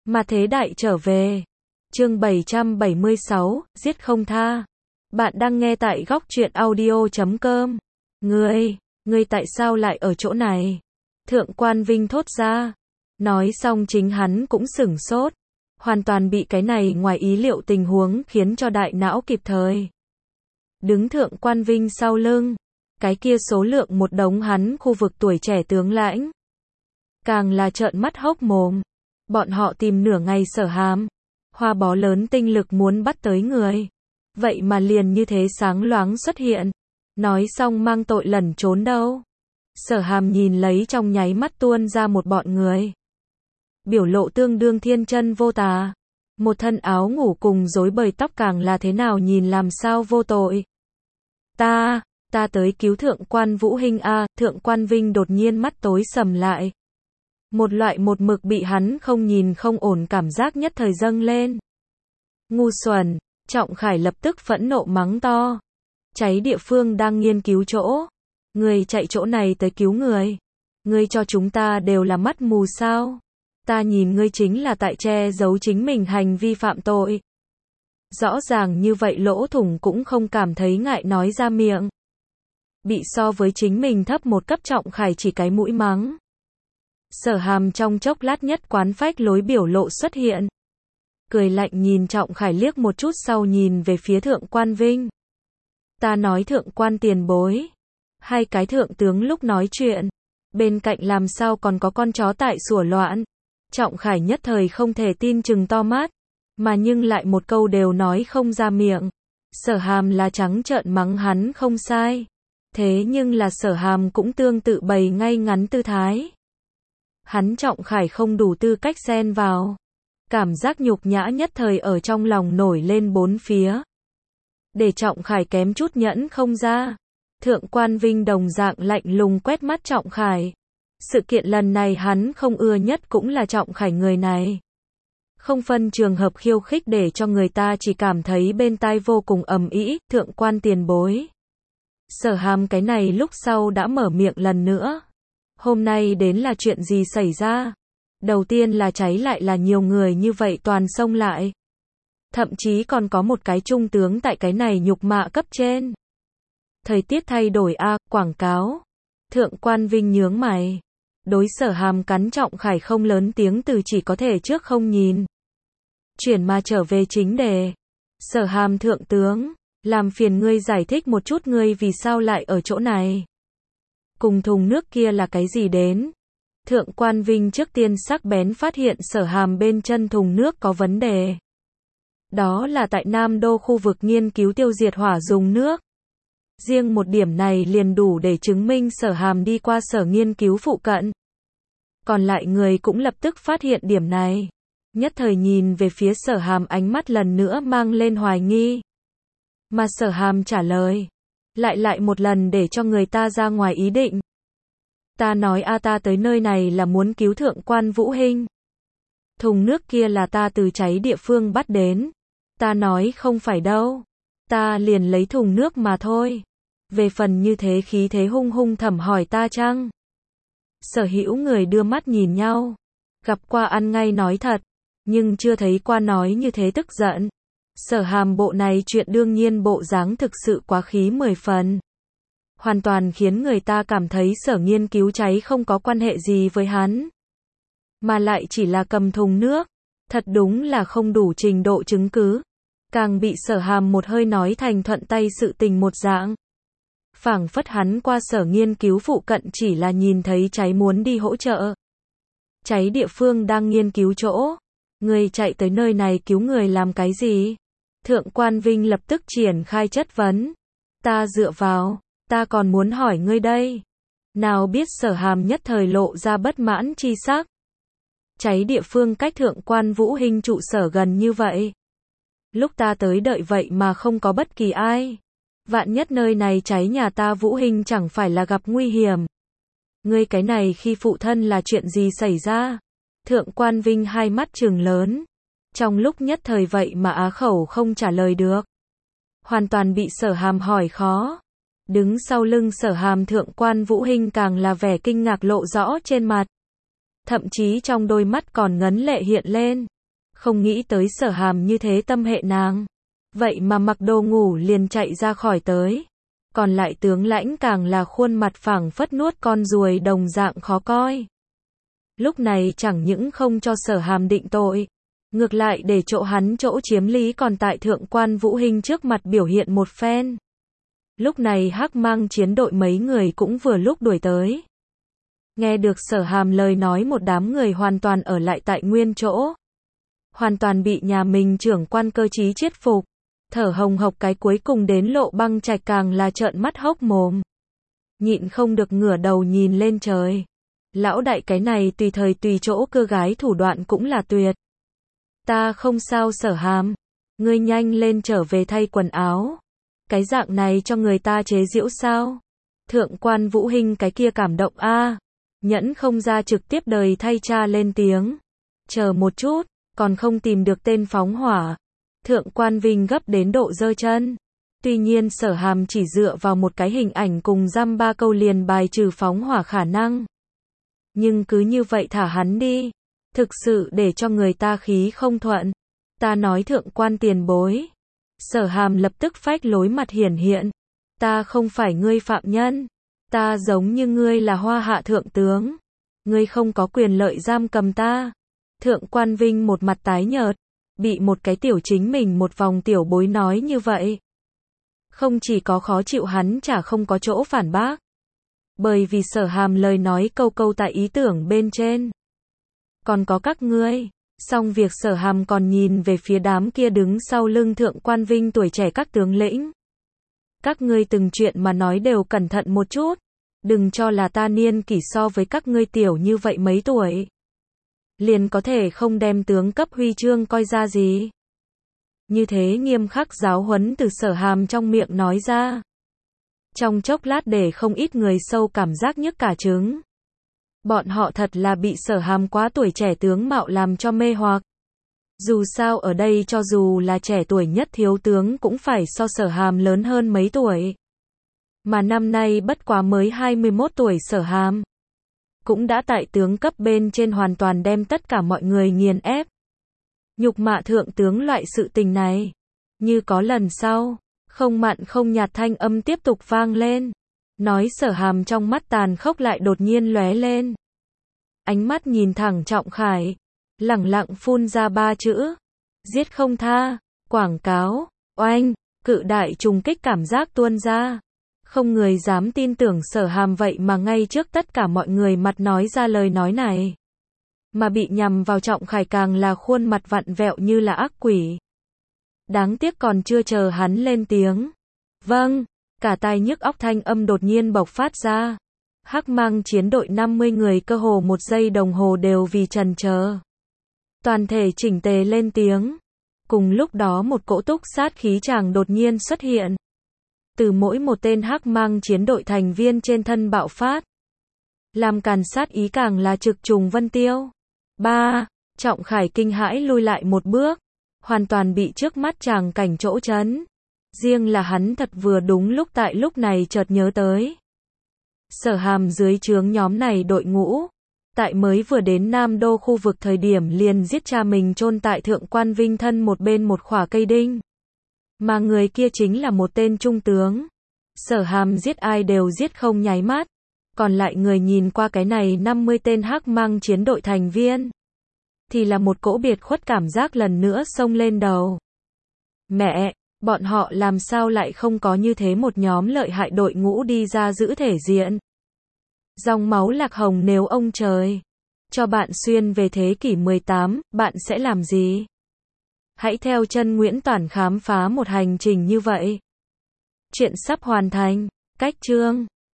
Mà thế đại trở về. Chương 776, giết không tha. Bạn đang nghe tại góc truyện audio.com. Ngươi tại sao lại ở chỗ này? Thượng quan Vinh thốt ra. Nói xong chính hắn cũng sửng sốt. Hoàn toàn bị cái này ngoài ý liệu tình huống khiến cho đại não kịp thời. Đứng Thượng quan Vinh sau lưng. Cái kia số lượng một đống hắn khu vực tuổi trẻ tướng lãnh. Càng là trợn mắt hốc mồm. Bọn họ tìm nửa ngày Sở Hàm. Hoa bó lớn tinh lực muốn bắt tới người. Vậy mà liền như thế sáng loáng xuất hiện. Nói xong mang tội lẩn trốn đâu. Sở Hàm nhìn lấy trong nháy mắt tuôn ra một bọn người. Biểu lộ tương đương thiên chân vô tà. Một thân áo ngủ cùng rối bời tóc càng là thế nào nhìn làm sao vô tội. Ta tới cứu Thượng quan Vũ Hinh a. Thượng quan Vinh đột nhiên mắt tối sầm lại. Một loại một mực bị hắn không nhìn không ổn cảm giác nhất thời dâng lên. Ngu xuẩn, Trọng Khải lập tức phẫn nộ mắng to. Cháy địa phương đang nghiên cứu chỗ. Người chạy chỗ này tới cứu người. Ngươi cho chúng ta đều là mắt mù sao? Ta nhìn ngươi chính là tại che giấu chính mình hành vi phạm tội. Rõ ràng như vậy lỗ thủng cũng không cảm thấy ngại nói ra miệng. Bị so với chính mình thấp một cấp Trọng Khải chỉ cái mũi mắng. Sở Hàm trong chốc lát nhất quán phách lối biểu lộ xuất hiện. Cười lạnh nhìn Trọng Khải liếc một chút sau nhìn về phía Thượng quan Vinh. Ta nói Thượng quan tiền bối. Hai cái thượng tướng lúc nói chuyện. Bên cạnh làm sao còn có con chó tại sủa loạn. Trọng Khải nhất thời không thể tin chừng to mắt. Mà nhưng lại một câu đều nói không ra miệng. Sở Hàm là trắng trợn mắng hắn không sai. Thế nhưng là Sở Hàm cũng tương tự bày ngay ngắn tư thái. Hắn Trọng Khải không đủ tư cách xen vào. Cảm giác nhục nhã nhất thời ở trong lòng nổi lên bốn phía. Để Trọng Khải kém chút nhẫn không ra. Thượng quan Vinh đồng dạng lạnh lùng quét mắt Trọng Khải. Sự kiện lần này hắn không ưa nhất cũng là Trọng Khải người này. Không phân trường hợp khiêu khích để cho người ta chỉ cảm thấy bên tai vô cùng ầm ĩ. Thượng quan tiền bối. Sở Hàm cái này lúc sau đã mở miệng lần nữa. Hôm nay đến là chuyện gì xảy ra? Đầu tiên là cháy lại là nhiều người như vậy toàn xông lại. Thậm chí còn có một cái trung tướng tại cái này nhục mạ cấp trên. Thời tiết thay đổi a, quảng cáo. Thượng quan Vinh nhướng mày. Đối Sở Hàm cắn Trọng Khải không lớn tiếng từ chỉ có thể trước không nhìn. Chuyển mà trở về chính đề. Sở Hàm thượng tướng, làm phiền ngươi giải thích một chút ngươi vì sao lại ở chỗ này. Cùng thùng nước kia là cái gì đến? Thượng quan Vinh trước tiên sắc bén phát hiện Sở Hàm bên chân thùng nước có vấn đề. Đó là tại Nam Đô khu vực nghiên cứu tiêu diệt hỏa dùng nước. Riêng một điểm này liền đủ để chứng minh Sở Hàm đi qua sở nghiên cứu phụ cận. Còn lại người cũng lập tức phát hiện điểm này. Nhất thời nhìn về phía Sở Hàm ánh mắt lần nữa mang lên hoài nghi. Mà Sở Hàm trả lời. Lại một lần để cho người ta ra ngoài ý định. Ta nói ta tới nơi này là muốn cứu Thượng quan Vũ Hinh. Thùng nước kia là ta từ cháy địa phương bắt đến. Ta nói không phải đâu. Ta liền lấy thùng nước mà thôi. Về phần như thế khí thế hung hung thẩm hỏi ta chăng? Sở hữu người đưa mắt nhìn nhau. Gặp qua ăn ngay nói thật. Nhưng chưa thấy qua nói như thế tức giận. Sở Hàm bộ này chuyện đương nhiên bộ dáng thực sự quá khí 10 phần. Hoàn toàn khiến người ta cảm thấy sở nghiên cứu cháy không có quan hệ gì với hắn. Mà lại chỉ là cầm thùng nước. Thật đúng là không đủ trình độ chứng cứ. Càng bị Sở Hàm một hơi nói thành thuận tay sự tình một dạng. Phảng phất hắn qua sở nghiên cứu phụ cận chỉ là nhìn thấy cháy muốn đi hỗ trợ. Cháy địa phương đang nghiên cứu chỗ. Người chạy tới nơi này cứu người làm cái gì? Thượng quan Vinh lập tức triển khai chất vấn. Ta dựa vào, ta còn muốn hỏi ngươi đây. Nào biết Sở Hàm nhất thời lộ ra bất mãn chi sắc. Cháy địa phương cách Thượng quan Vũ Hinh trụ sở gần như vậy. Lúc ta tới đợi vậy mà không có bất kỳ ai. Vạn nhất nơi này cháy nhà ta Vũ Hinh chẳng phải là gặp nguy hiểm. Ngươi cái này khi phụ thân là chuyện gì xảy ra? Thượng quan Vinh hai mắt trừng lớn. Trong lúc nhất thời vậy mà á khẩu không trả lời được. Hoàn toàn bị Sở Hàm hỏi khó. Đứng sau lưng Sở Hàm Thượng quan Vũ Hinh càng là vẻ kinh ngạc lộ rõ trên mặt. Thậm chí trong đôi mắt còn ngấn lệ hiện lên. Không nghĩ tới Sở Hàm như thế tâm hệ nàng. Vậy mà mặc đồ ngủ liền chạy ra khỏi tới. Còn lại tướng lãnh càng là khuôn mặt phảng phất nuốt con ruồi đồng dạng khó coi. Lúc này chẳng những không cho Sở Hàm định tội, ngược lại để hắn chỗ chiếm lý còn tại thượng quan Vũ Hinh trước mặt biểu hiện một phen. Lúc này Hắc Mang chiến đội mấy người cũng vừa lúc đuổi tới. Nghe được Sở Hàm lời nói, một đám người hoàn toàn ở lại tại nguyên chỗ. Hoàn toàn bị nhà mình trưởng quan cơ trí chiết phục. Thở hồng hộc cái cuối cùng đến Lộ Băng Trạch càng là trợn mắt hốc mồm. Nhịn không được ngửa đầu nhìn lên trời. Lão đại cái này tùy thời tùy chỗ cưa gái thủ đoạn cũng là tuyệt. Ta không sao Sở Hàm. Ngươi nhanh lên trở về thay quần áo. Cái dạng này cho người ta chế giễu sao? Thượng quan Vũ Hinh cái kia cảm động a, nhẫn không ra trực tiếp đời thay cha lên tiếng. Chờ một chút, còn không tìm được tên phóng hỏa. Thượng quan Vinh gấp đến độ giơ chân. Tuy nhiên Sở Hàm chỉ dựa vào một cái hình ảnh cùng dăm ba câu liền bài trừ phóng hỏa khả năng. Nhưng cứ như vậy thả hắn đi. Thực sự để cho người ta khí không thuận. Ta nói thượng quan tiền bối. Sở Hàm lập tức phách lối mặt hiển hiện. Ta không phải ngươi phạm nhân. Ta giống như ngươi là Hoa Hạ thượng tướng. Ngươi không có quyền lợi giam cầm ta. Thượng quan Vinh một mặt tái nhợt. Bị một cái tiểu chính mình một vòng tiểu bối nói như vậy. Không chỉ có khó chịu, hắn chả không có chỗ phản bác. Bởi vì Sở Hàm lời nói câu câu tại ý tưởng bên trên. Còn có các ngươi. Xong việc Sở Hàm còn nhìn về phía đám kia đứng sau lưng thượng quan Vinh tuổi trẻ các tướng lĩnh. Các ngươi từng chuyện mà nói đều cẩn thận một chút. Đừng cho là ta niên kỷ so với các ngươi tiểu như vậy mấy tuổi. Liền có thể không đem tướng cấp huy chương coi ra gì. Như thế nghiêm khắc giáo huấn từ Sở Hàm trong miệng nói ra. Trong chốc lát để không ít người sâu cảm giác nhức cả trứng. Bọn họ thật là bị Sở Hàm quá tuổi trẻ tướng mạo làm cho mê hoặc. Dù sao ở đây cho dù là trẻ tuổi nhất thiếu tướng cũng phải so Sở Hàm lớn hơn mấy tuổi. Mà năm nay bất quá mới 21 tuổi Sở Hàm. Cũng đã tại tướng cấp bên trên hoàn toàn đem tất cả mọi người nghiền ép. Nhục mạ thượng tướng loại sự tình này. Như có lần sau, không mặn không nhạt thanh âm tiếp tục vang lên. Nói Sở Hàm trong mắt tàn khốc lại đột nhiên lóe lên. Ánh mắt nhìn thẳng Trọng Khải. Lẳng lặng phun ra ba chữ. Giết không tha. Quảng cáo. Oanh. Cự đại trùng kích cảm giác tuôn ra. Không người dám tin tưởng Sở Hàm vậy mà ngay trước tất cả mọi người mặt nói ra lời nói này. Mà bị nhằm vào Trọng Khải càng là khuôn mặt vặn vẹo như là ác quỷ. Đáng tiếc còn chưa chờ hắn lên tiếng. Vâng, cả tai nhức óc thanh âm đột nhiên bộc phát ra. Hắc Mang chiến đội 50 người cơ hồ một giây đồng hồ đều vì chần chờ. Toàn thể chỉnh tề lên tiếng. Cùng lúc đó một cỗ túc sát khí tràng đột nhiên xuất hiện. Từ mỗi một tên Hắc Mang chiến đội thành viên trên thân bạo phát. Làm càn sát ý càng là trực trùng vân tiêu. Trọng Khải kinh hãi lui lại một bước. Hoàn toàn bị trước mắt tràng cảnh chỗ chấn. Riêng là hắn thật vừa đúng lúc tại lúc này chợt nhớ tới. Sở Hàm dưới trướng nhóm này đội ngũ. Tại mới vừa đến Nam Đô khu vực thời điểm liền giết cha mình chôn tại thượng quan Vinh thân một bên một khỏa cây đinh. Mà người kia chính là một tên trung tướng. Sở Hàm giết ai đều giết không nháy mắt. Còn lại người nhìn qua cái này 50 tên Hắc Mang chiến đội thành viên. Thì là một cỗ biệt khuất cảm giác lần nữa xông lên đầu. Mẹ, bọn họ làm sao lại không có như thế một nhóm lợi hại đội ngũ đi ra giữ thể diện. Dòng máu lạc hồng nếu ông trời cho bạn xuyên về thế kỷ 18, bạn sẽ làm gì? Hãy theo chân Nguyễn Toản khám phá một hành trình như vậy. Chuyện sắp hoàn thành. Cách chương